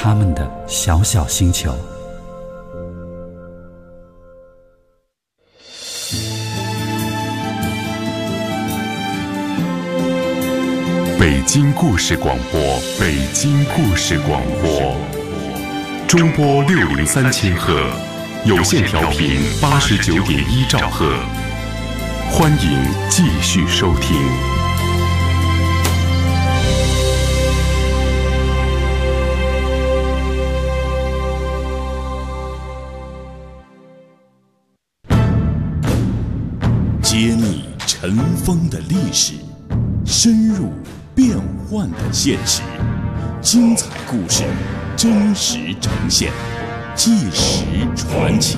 他们的小小星球。 北京故事广播，北京故事广播，中波603千赫，有线调频89.1兆赫，欢迎继续收听。 揭秘尘封的历史，深入变幻的现实，精彩故事真实呈现，纪实传奇。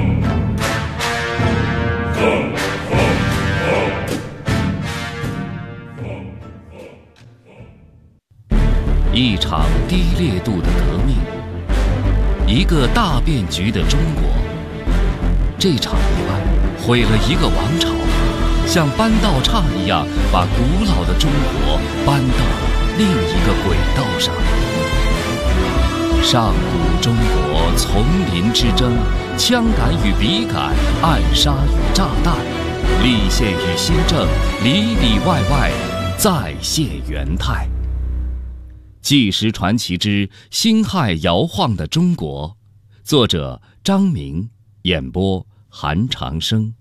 一场低烈度的革命，一个大变局的中国。这场意外毁了一个王朝，像搬道岔一样把古老的中国搬到了另一个轨道上。上古中国丛林之争，枪杆与笔杆，暗杀与炸弹，立宪与新政，里里外外再现元态。纪实传奇之辛亥摇晃的中国，作者张明，演播韩长生。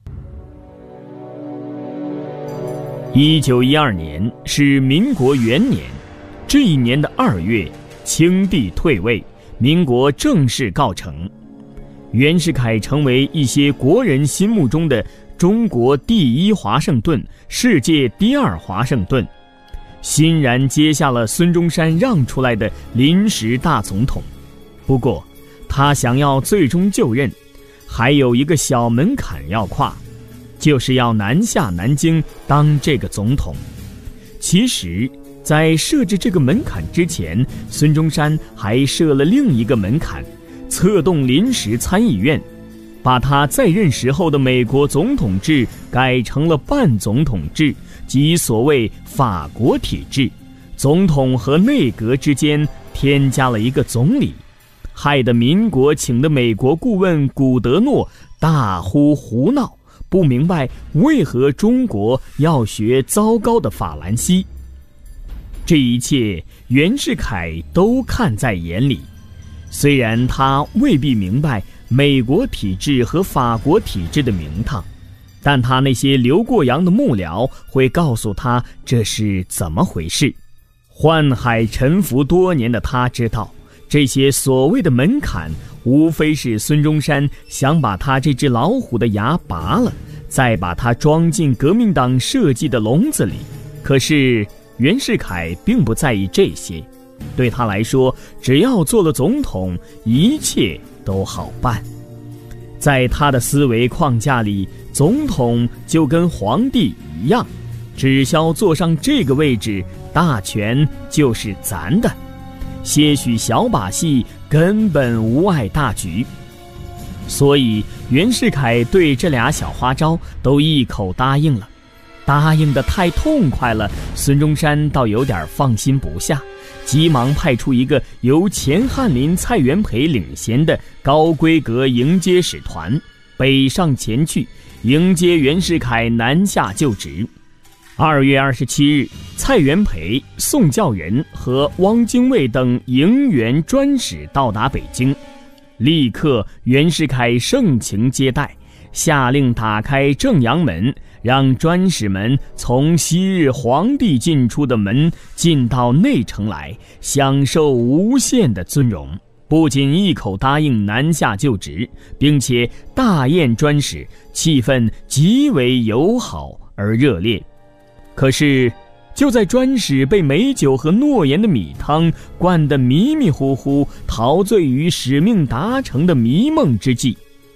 1912年是民国元年，这一年的2月，清帝退位，民国正式告成。袁世凯成为一些国人心目中的中国第一华盛顿，世界第二华盛顿，欣然接下了孙中山让出来的临时大总统。不过他想要最终就任，还有一个小门槛要跨，就是要南下南京当这个总统。其实在设置这个门槛之前，孙中山还设了另一个门槛，策动临时参议院，把他在任时候的美国总统制改成了半总统制，即所谓法国体制，总统和内阁之间添加了一个总理，害得民国请的美国顾问古德诺大呼胡闹，不明白为何中国要学糟糕的法兰西。这一切袁世凯都看在眼里，虽然他未必明白美国体制和法国体制的名堂，但他那些留过洋的幕僚会告诉他这是怎么回事。宦海沉浮多年的他知道，这些所谓的门槛无非是孙中山想把他这只老虎的牙拔了，再把它装进革命党设计的笼子里。可是袁世凯并不在意这些，对他来说，只要做了总统，一切都好办。在他的思维框架里，总统就跟皇帝一样，只需坐上这个位置，大权就是咱的，些许小把戏根本无碍大局。所以袁世凯对这俩小花招都一口答应了，答应得太痛快了，孙中山倒有点放心不下，急忙派出一个由前翰林蔡元培领衔的高规格迎接使团北上前去迎接袁世凯南下就职。2月27日，蔡元培、宋教仁和汪精卫等迎袁专使到达北京，立刻袁世凯盛情接待，下令打开正阳门，让专使们从昔日皇帝进出的门进到内城来，享受无限的尊荣。不仅一口答应南下就职，并且大宴专使，气氛极为友好而热烈。可是就在专使被美酒和诺言的米汤灌得迷迷糊糊，陶醉于使命达成的迷梦之际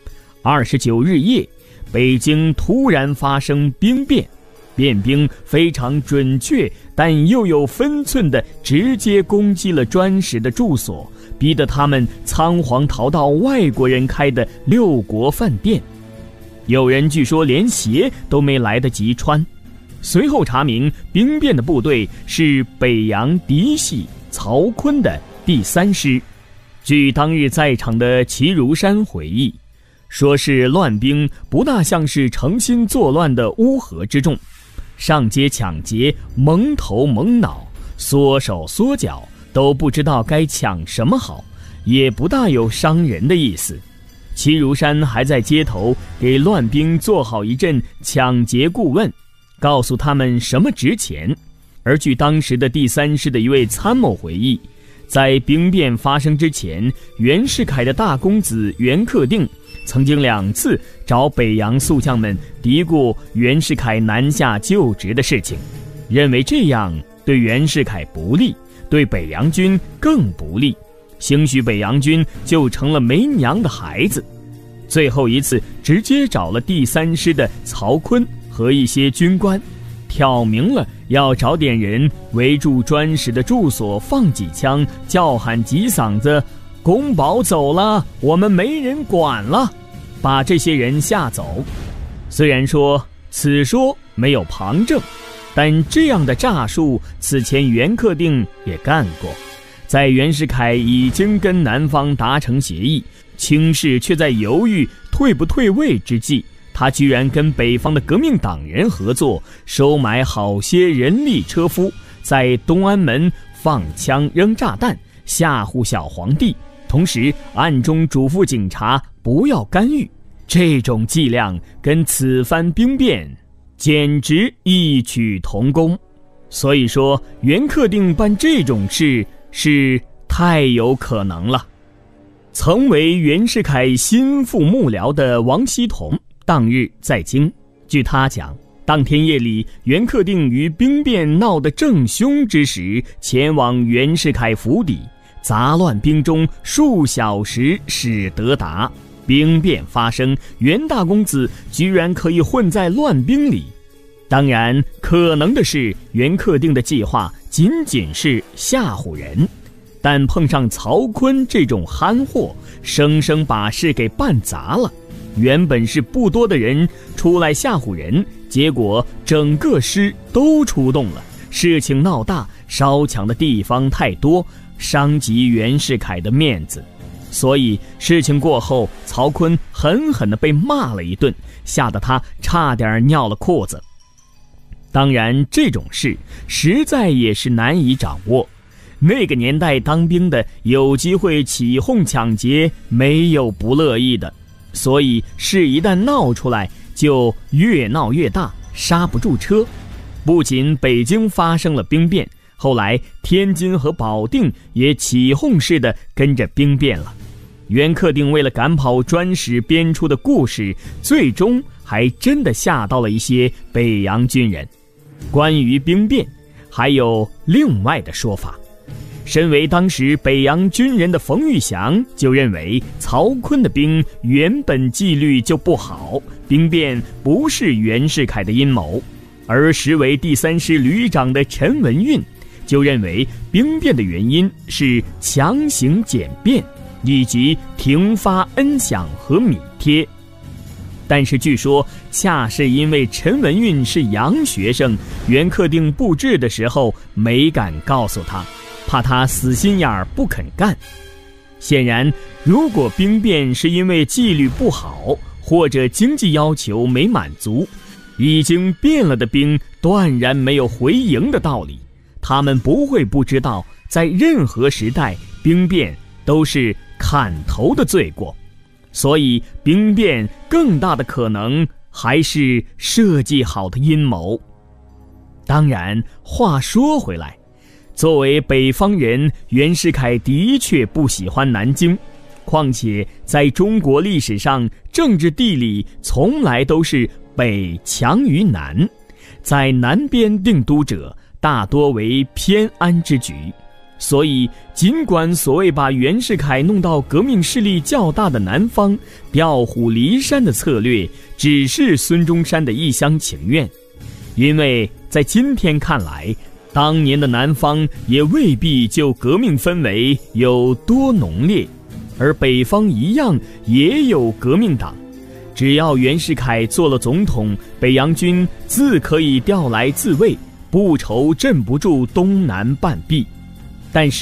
，29日夜，北京突然发生兵变，变兵非常准确但又有分寸地直接攻击了专使的住所，逼得他们仓皇逃到外国人开的六国饭店，有人据说连鞋都没来得及穿。随后查明，兵变的部队是北洋嫡系曹锟的第3师， 据当日在场的齐如山回忆，说是乱兵不大像是诚心作乱的乌合之众，上街抢劫，蒙头蒙脑，缩手缩脚，都不知道该抢什么好，也不大有伤人的意思。齐如山还在街头给乱兵做好一阵抢劫顾问，告诉他们什么值钱。而据当时的第3师的一位参谋回忆，在兵变发生之前，袁世凯的大公子袁克定曾经2次找北洋宿将们嘀咕袁世凯南下就职的事情，认为这样对袁世凯不利，对北洋军更不利，兴许北洋军就成了没娘的孩子。最后一次直接找了第3师的曹锟和一些军官，挑明了要找点人围住专使的住所放几枪，叫喊几嗓子，宫保走了，我们没人管了，把这些人吓走。虽然说此说没有旁证，但这样的诈术此前袁克定也干过。在袁世凯已经跟南方达成协议，清室却在犹豫退不退位之际，他居然跟北方的革命党人合作，收买好些人力车夫，在东安门放枪扔炸弹，吓唬小皇帝，同时暗中嘱咐警察不要干预。这种伎俩跟此番兵变简直异曲同工。所以说袁克定办这种事是太有可能了。曾为袁世凯心腹幕僚的王希同当日在京，据他讲，当天夜里袁克定于兵变闹得正凶之时，前往袁世凯府邸，杂乱兵中数小时始得达。兵变发生，袁大公子居然可以混在乱兵里。当然可能的是袁克定的计划仅仅是吓唬人，但碰上曹锟这种憨货，生生把事给办砸了。原本是不多的人出来吓唬人，结果整个师都出动了，事情闹大，烧抢的地方太多，伤及袁世凯的面子。所以事情过后，曹锟狠狠地被骂了一顿，吓得他差点尿了裤子。当然这种事实在也是难以掌握，那个年代当兵的有机会起哄抢劫，没有不乐意的，所以事一旦闹出来就越闹越大，刹不住车。不仅北京发生了兵变，后来天津和保定也起哄似的跟着兵变了。袁克定为了赶跑专使编出的故事，最终还真的吓到了一些北洋军人。关于兵变还有另外的说法，身为当时北洋军人的冯玉祥就认为曹锟的兵原本纪律就不好，兵变不是袁世凯的阴谋。而时为第3师旅长的陈文运就认为兵变的原因是强行简便以及停发恩饷和米贴。但是据说恰是因为陈文运是洋学生，袁克定布置的时候没敢告诉他，怕他死心眼儿不肯干。显然如果兵变是因为纪律不好或者经济要求没满足，已经变了的兵断然没有回营的道理，他们不会不知道在任何时代兵变都是砍头的罪过，所以兵变更大的可能还是设计好的阴谋。当然话说回来，作为北方人，袁世凯的确不喜欢南京，况且在中国历史上政治地理从来都是北强于南，在南边定都者大多为偏安之举。所以尽管所谓把袁世凯弄到革命势力较大的南方，调虎离山的策略只是孙中山的一厢情愿，因为在今天看来，当年的南方也未必就革命氛围有多浓烈，而北方一样也有革命党。只要袁世凯做了总统，北洋军自可以调来自卫，不愁镇不住东南半壁。但是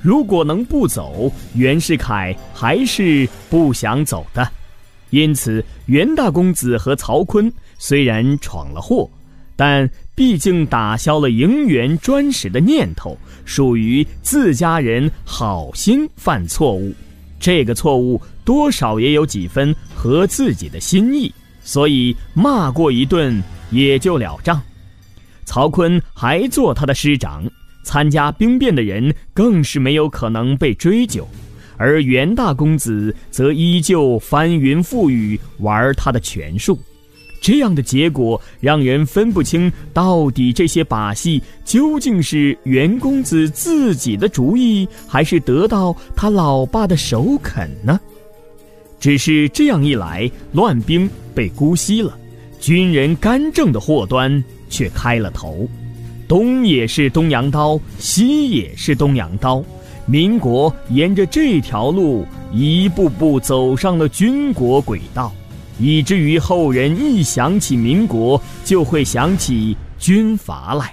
如果能不走，袁世凯还是不想走的。因此，袁大公子和曹锟虽然闯了祸，但毕竟打消了迎袁专使的念头，属于自家人好心犯错误。这个错误多少也有几分合自己的心意，所以骂过一顿也就了账。曹锟还做他的师长，参加兵变的人更是没有可能被追究，而袁大公子则依旧翻云覆雨玩他的权术。这样的结果让人分不清，到底这些把戏究竟是袁公子自己的主意，还是得到他老爸的首肯呢？只是这样一来，乱兵被姑息了，军人干政的祸端却开了头。东也是东洋刀，西也是东洋刀，民国沿着这条路一步步走上了军国轨道，以至于后人一想起民国，就会想起军阀来。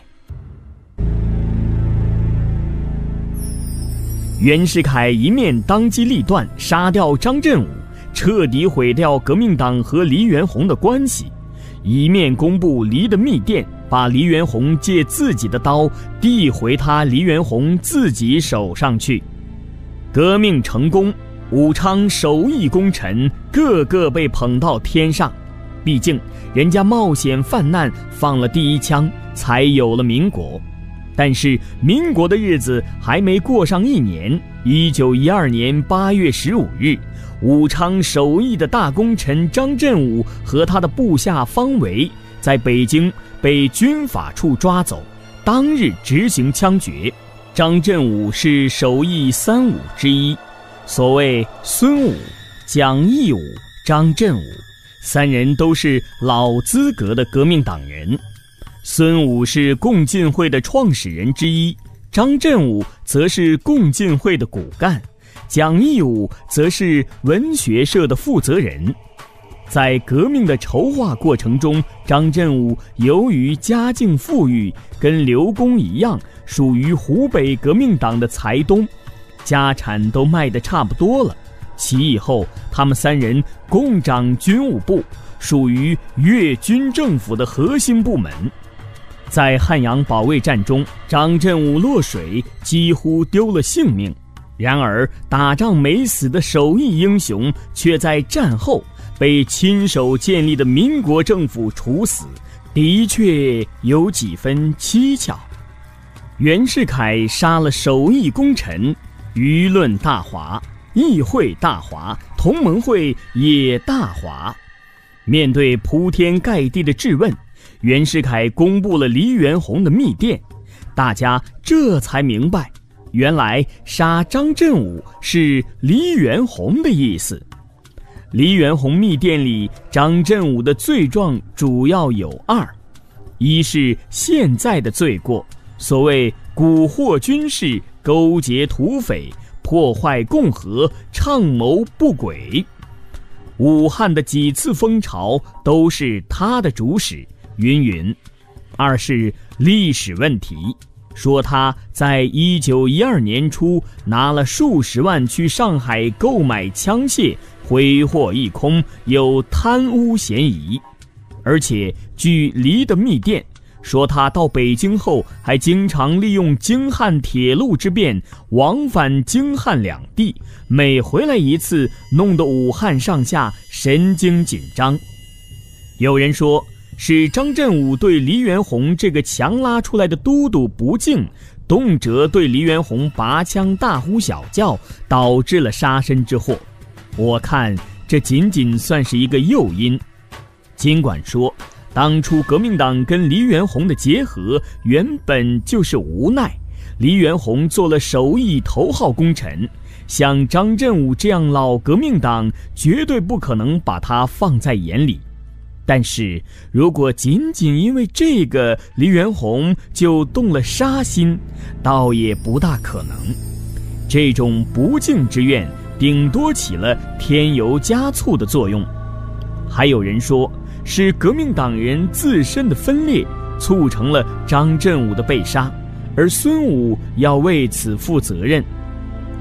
袁世凯一面当机立断杀掉张振武，彻底毁掉革命党和黎元洪的关系，一面公布黎的密电，把黎元洪借自己的刀递回他黎元洪自己手上去。革命成功，武昌首义功臣个个被捧到天上，毕竟人家冒险犯难放了第一枪，才有了民国。但是民国的日子还没过上一年，1912年8月15日，武昌首义的大功臣张振武和他的部下方维在北京被军法处抓走，当日执行枪决。张振武是首义三武之一，所谓孙武、蒋义武、张振武，三人都是老资格的革命党人。孙武是共进会的创始人之一，张振武则是共进会的骨干，蒋义武则是文学社的负责人。在革命的筹划过程中，张振武由于家境富裕，跟刘公一样，属于湖北革命党的财东，家产都卖得差不多了。起义后，他们三人共掌军务部，属于粤军政府的核心部门。在汉阳保卫战中，张振武落水，几乎丢了性命。然而打仗没死的首义英雄，却在战后被亲手建立的民国政府处死，的确有几分蹊跷。袁世凯杀了首义功臣，舆论大哗，议会大哗，同盟会也大哗。面对铺天盖地的质问，袁世凯公布了黎元洪的密电，大家这才明白，原来杀张振武是黎元洪的意思。黎元洪密电里，张振武的罪状主要有二：一是现在的罪过，所谓蛊惑军事、勾结土匪、破坏共和、倡谋不轨。武汉的几次风潮都是他的主使，云云。二是历史问题，说他在1912年初拿了数十万去上海购买枪械，挥霍一空，有贪污嫌疑。而且据黎的密电说，他到北京后还经常利用京汉铁路之便往返京汉两地，每回来一次，弄得武汉上下神经紧张。有人说是张振武对黎元洪这个强拉出来的都督不敬，动辄对黎元洪拔枪大呼小叫，导致了杀身之祸。我看这仅仅算是一个诱因。尽管说当初革命党跟黎元洪的结合原本就是无奈，黎元洪做了首义头号功臣，像张振武这样老革命党绝对不可能把他放在眼里。但是如果仅仅因为这个黎元洪就动了杀心，倒也不大可能。这种不敬之怨顶多起了添油加醋的作用。还有人说是革命党人自身的分裂促成了张振武的被杀，而孙武要为此负责任。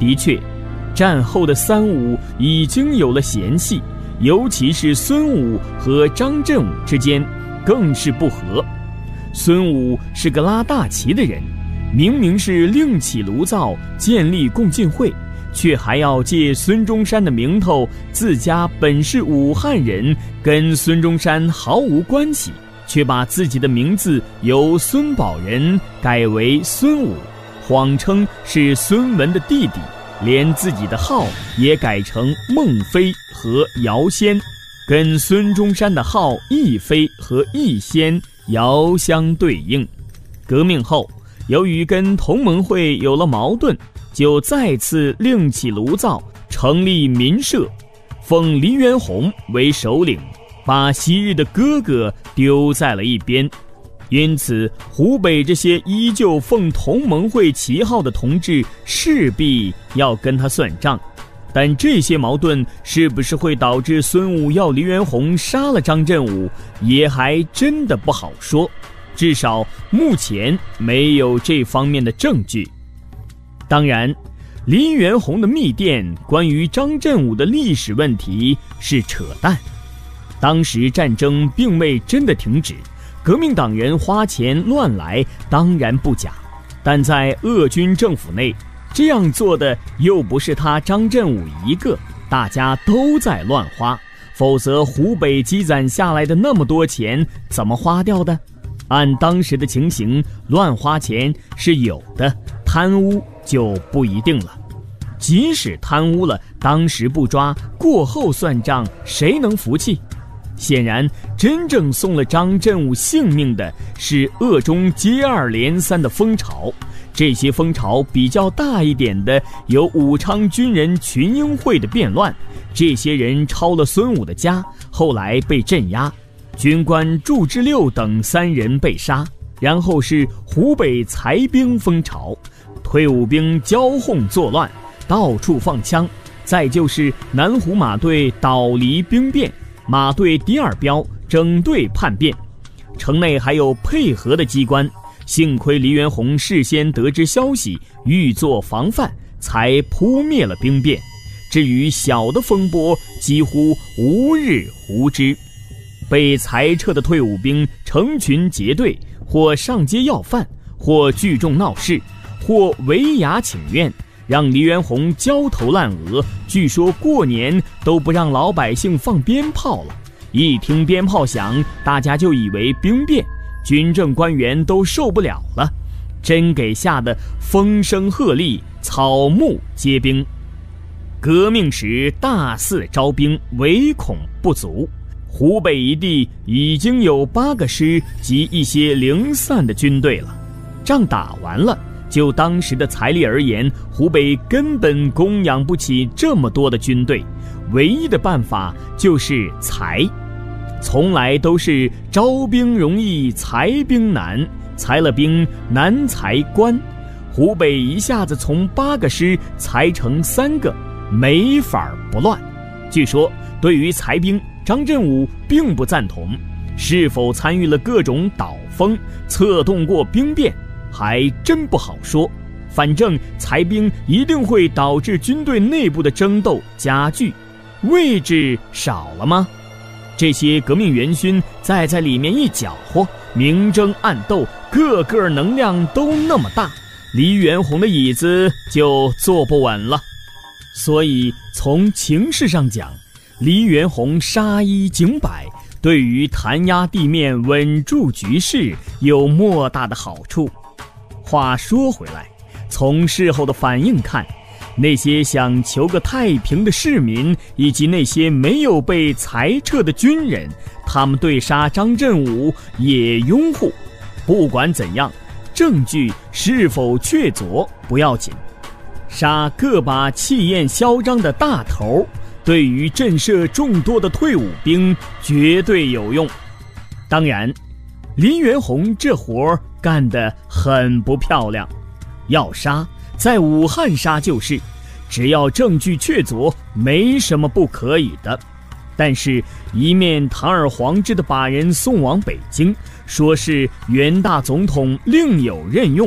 的确，战后的三武已经有了嫌隙，尤其是孙武和张振武之间更是不和。孙武是个拉大旗的人，明明是另起炉灶建立共进会，却还要借孙中山的名头，自家本是武汉人，跟孙中山毫无关系，却把自己的名字由孙宝仁改为孙武，谎称是孙文的弟弟，连自己的号也改成孟非和姚先，跟孙中山的号义非和义先遥相对应。革命后，由于跟同盟会有了矛盾，就再次另起炉灶，成立民社，奉黎元洪为首领，把昔日的哥哥丢在了一边。因此，湖北这些依旧奉同盟会旗号的同志势必要跟他算账。但这些矛盾是不是会导致孙武要黎元洪杀了张振武，也还真的不好说，至少目前没有这方面的证据。当然，黎元洪的密电关于张振武的历史问题是扯淡。当时战争并未真的停止，革命党人花钱乱来当然不假，但在鄂军政府内，这样做的又不是他张振武一个，大家都在乱花，否则湖北积攒下来的那么多钱怎么花掉的？按当时的情形，乱花钱是有的，贪污就不一定了。即使贪污了，当时不抓，过后算账，谁能服气？显然，真正送了张振武性命的是鄂中接二连三的风潮。这些风潮比较大一点的有武昌军人群英会的变乱，这些人抄了孙武的家，后来被镇压，军官祝之六等3人被杀。然后是湖北裁兵风潮，退伍兵骄横作乱，到处放枪。再就是南湖马队倒离兵变，马队第2标整队叛变，城内还有配合的机关，幸亏黎元洪事先得知消息，预做防范，才扑灭了兵变。至于小的风波，几乎无日无之。被裁撤的退伍兵成群结队，或上街要饭，或聚众闹事，或围衙请愿，让黎元洪焦头烂额。据说过年都不让老百姓放鞭炮了，一听鞭炮响，大家就以为兵变，军政官员都受不了了，真给吓得风声鹤唳，草木皆兵。革命时大肆招兵，唯恐不足。湖北一地已经有8个师及一些零散的军队了。仗打完了，就当时的财力而言，湖北根本供养不起这么多的军队，唯一的办法就是裁。从来都是招兵容易裁兵难，裁了兵难裁官。湖北一下子从8个师裁成3个，没法不乱。据说对于裁兵，张振武并不赞同，是否参与了各种倒风，策动过兵变，还真不好说。反正裁兵一定会导致军队内部的争斗加剧，位置少了吗？这些革命元勋再在里面一搅和，明争暗斗，个个能量都那么大，黎元洪的椅子就坐不稳了。所以从情势上讲，黎元洪杀一儆百，对于弹压地面、稳住局势有莫大的好处。话说回来，从事后的反应看，那些想求个太平的市民，以及那些没有被裁撤的军人，他们对杀张振武也拥护。不管怎样，证据是否确凿不要紧，杀个把气焰嚣张的大头，对于震慑众多的退伍兵绝对有用。当然，黎元洪这活干得很不漂亮。要杀，在武汉杀就是，只要证据确凿，没什么不可以的。但是一面堂而皇之的把人送往北京，说是袁大总统另有任用，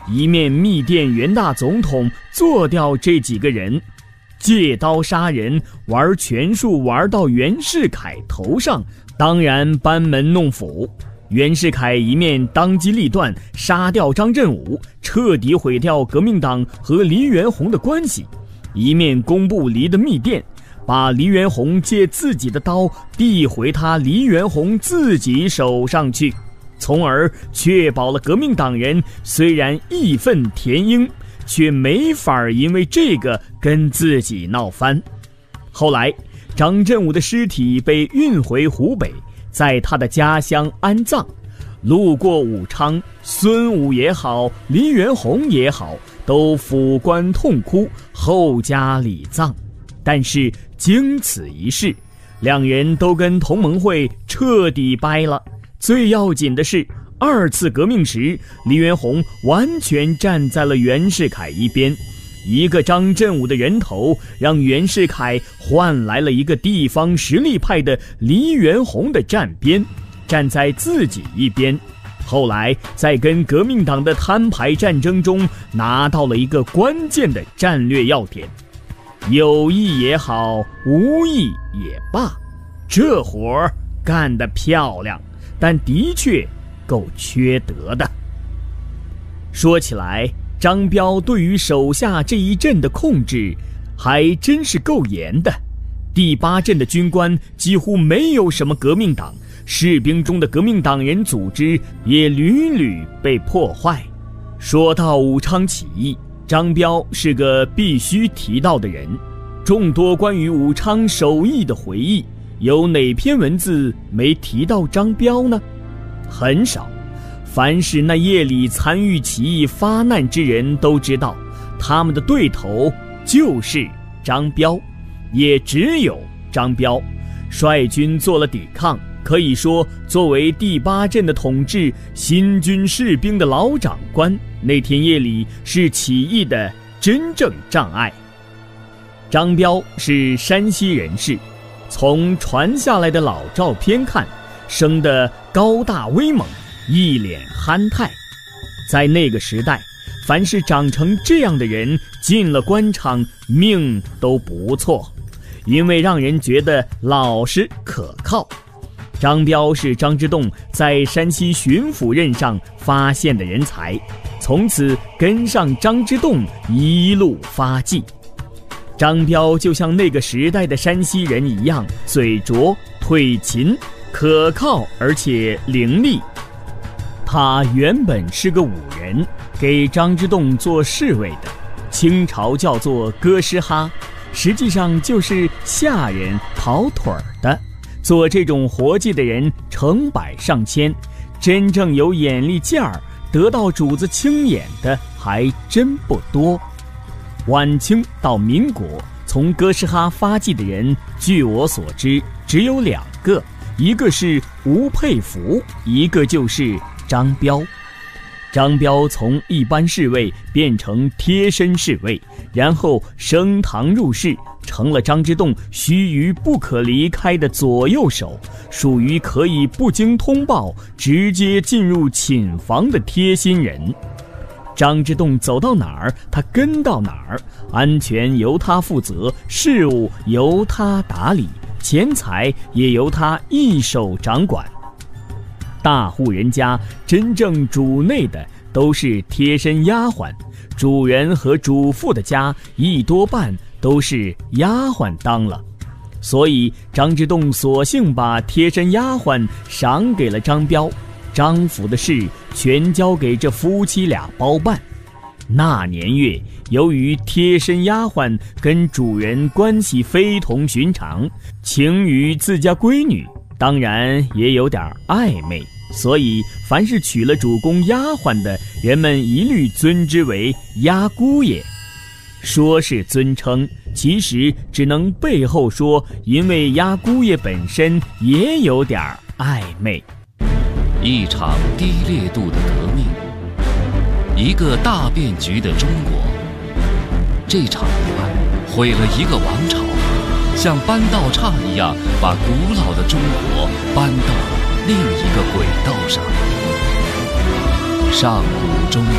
一面密电袁大总统做掉这几个人，借刀杀人，玩权术玩到袁世凯头上，当然班门弄斧。袁世凯一面当机立断杀掉张振武，彻底毁掉革命党和黎元洪的关系，一面公布黎的密电，把黎元洪借自己的刀递回他黎元洪自己手上去，从而确保了革命党人虽然义愤填膺，却没法因为这个跟自己闹翻。后来张振武的尸体被运回湖北，在他的家乡安葬，路过武昌，孙武也好，黎元洪也好，都抚棺痛哭，后加礼葬。但是经此一事，两人都跟同盟会彻底掰了。最要紧的是，二次革命时，黎元洪完全站在了袁世凯一边。一个张振武的人头，让袁世凯换来了一个地方实力派的黎元洪的站边，站在自己一边。后来在跟革命党的摊牌战争中，拿到了一个关键的战略要点。有意也好，无意也罢，这活儿干得漂亮，但的确够缺德的。说起来，张彪对于手下这一镇的控制还真是够严的。第8镇的军官几乎没有什么革命党，士兵中的革命党人组织也屡屡被破坏。说到武昌起义，张彪是个必须提到的人。众多关于武昌首义的回忆，有哪篇文字没提到张彪呢？很少。凡是那夜里参与起义发难之人都知道，他们的对头就是张彪，也只有张彪率军做了抵抗。可以说，作为第8镇的统治新军士兵的老长官，那天夜里是起义的真正障碍。张彪是山西人士，从传下来的老照片看，生得高大威猛，一脸憨态。在那个时代，凡是长成这样的人进了官场，命都不错，因为让人觉得老实可靠。张彪是张之洞在山西巡抚任上发现的人才，从此跟上张之洞一路发迹。张彪就像那个时代的山西人一样，嘴拙腿勤，可靠而且伶俐。他原本是个武人，给张之洞做侍卫的，清朝叫做哥斯哈，实际上就是下人跑腿的。做这种活计的人成百上千，真正有眼力劲儿，得到主子青眼的还真不多。晚清到民国，从哥斯哈发迹的人，据我所知只有2个，一个是吴佩孚，一个就是张彪。张彪从一般侍卫变成贴身侍卫，然后升堂入仕，成了张之洞须臾不可离开的左右手，属于可以不经通报直接进入寝房的贴心人。张之洞走到哪儿，他跟到哪儿，安全由他负责，事务由他打理，钱财也由他一手掌管。大户人家真正主内的都是贴身丫鬟，主人和主妇的家一多半都是丫鬟当了，所以张之洞索性把贴身丫鬟赏给了张彪，张府的事全交给这夫妻俩包办。那年月，由于贴身丫鬟跟主人关系非同寻常，情于自家闺女，当然也有点暧昧，所以凡是娶了主公丫鬟的，人们一律尊之为丫姑爷。说是尊称，其实只能背后说，因为丫姑爷本身也有点暧昧。 一场低烈度的革命，一个大变局的中国。这场意外毁了一个王朝，像搬道岔一样把古老的中国搬到了另一个轨道上。上古中国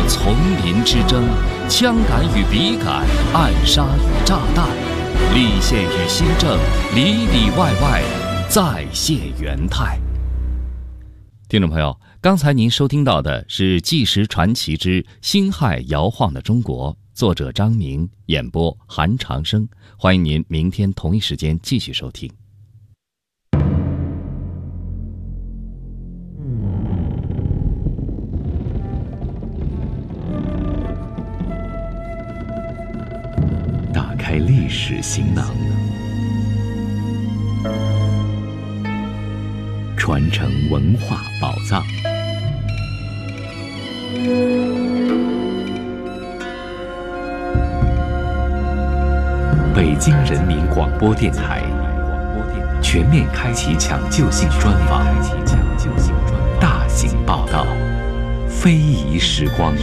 丛林之争，枪杆与笔杆，暗杀与炸弹，立宪与新政，里里外外，再现元态。听众朋友，刚才您收听到的是《纪实传奇之辛亥摇晃的中国》，作者张明，演播韩长生。欢迎您明天同一时间继续收听。 打开历史行囊，传承文化宝藏。北京人民广播电台全面开启抢救性专访，大型报道，非遗时光。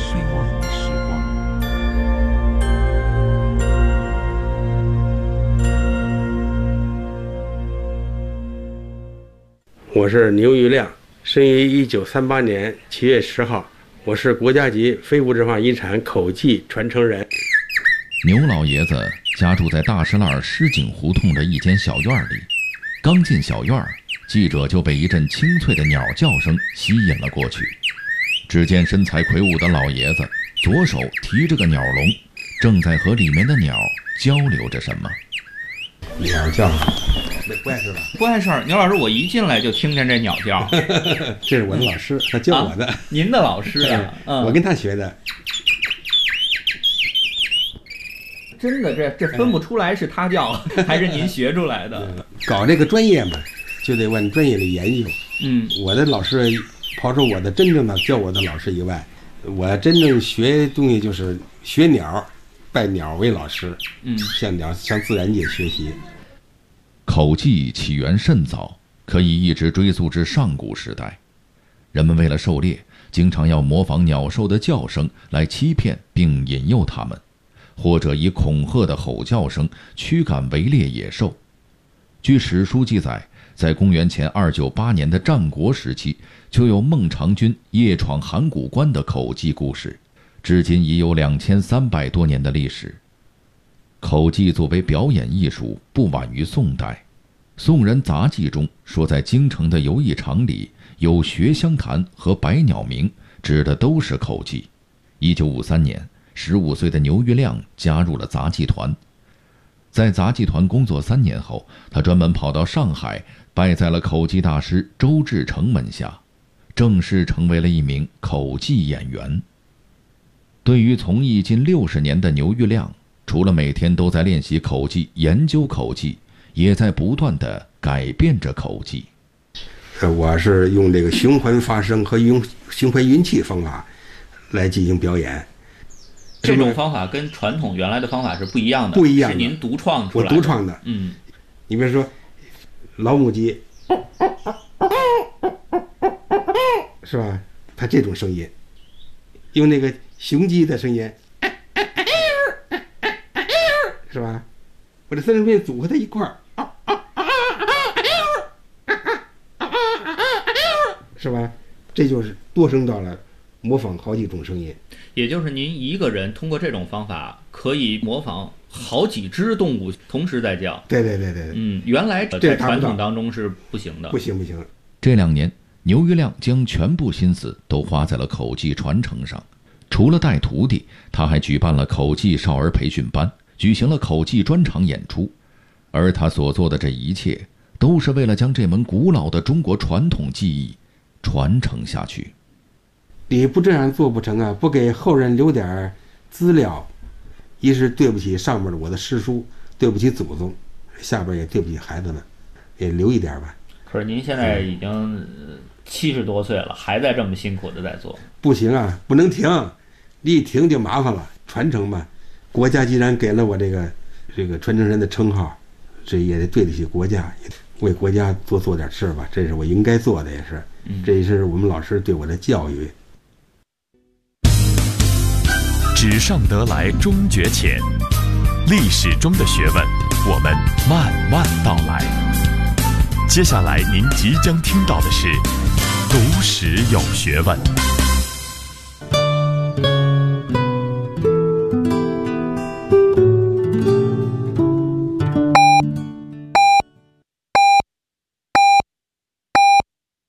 我是牛玉亮，生于1938年7月10号，我是国家级非物质文化遗产口技传承人。 牛老爷子家住在大石栏狮井胡同的一间小院里，刚进小院，记者就被一阵清脆的鸟叫声吸引了过去。只见身材魁梧的老爷子左手提着个鸟笼，正在和里面的鸟交流着什么。 鸟叫不碍事吧？ 不碍事儿。牛老师，我一进来就听见这鸟叫。 这是我的老师，他教我的。 您的老师啊？ 我跟他学的。 真的，这分不出来是他教还是您学出来的。 搞这个专业嘛，就得往专业里研究。我的老师，刨出我的真正的教我的老师以外，我真正学东西就是学鸟，拜鸟为老师。向鸟，向自然界学习。 口技起源甚早，可以一直追溯至上古时代。人们为了狩猎，经常要模仿鸟兽的叫声来欺骗并引诱它们，或者以恐吓的吼叫声驱赶围猎野兽。据史书记载，在公元前298年的战国时期，就有孟尝君夜闯函谷关的口技故事，至今已有2300多年的历史。口技作为表演艺术，不晚于宋代。宋人杂记中说，在京城的游艺场里有学香坛和百鸟鸣，指的都是口技。1953年，15岁的牛玉亮加入了杂技团。在杂技团工作3年后，他专门跑到上海，拜在了口技大师周志成门下，正式成为了一名口技演员。对于从艺近60年的牛玉亮，除了每天都在练习口技、研究口技，也在不断地改变着口技。 我是用这个循环发声和用循环运气方法来进行表演。 这种方法跟传统原来的方法是不一样的， 不一样的， 是您独创出来的。 我独创的。你比如说老母鸡，是吧？它这种声音，用那个雄鸡的声音。是吧？我这3声变组合在一块儿，是吧？这就是多声道了，模仿好几种声音。 也就是您一个人通过这种方法，可以模仿好几只动物同时在叫。 对。 原来在传统当中是不行的。不行。 这2年，牛玉亮将全部心思都花在了口技传承上。除了带徒弟，他还举办了口技少儿培训班，举行了口技专场演出，而他所做的这一切，都是为了将这门古老的中国传统技艺传承下去。 你不这样做不成啊！不给后人留点资料，一是对不起上面的我的师叔，对不起祖宗，下边也对不起孩子们，也留一点吧。 可是您现在已经70多岁了，还在这么辛苦的在做。 不行啊，不能停，你一停就麻烦了。传承吧，国家既然给了我这个传承人的称号，这也得对得起国家，为国家做点事吧，这是我应该做的，也是，这也是我们老师对我的教育。 纸上得来终觉浅，历史中的学问，我们慢慢道来。接下来您即将听到的是《读史有学问》。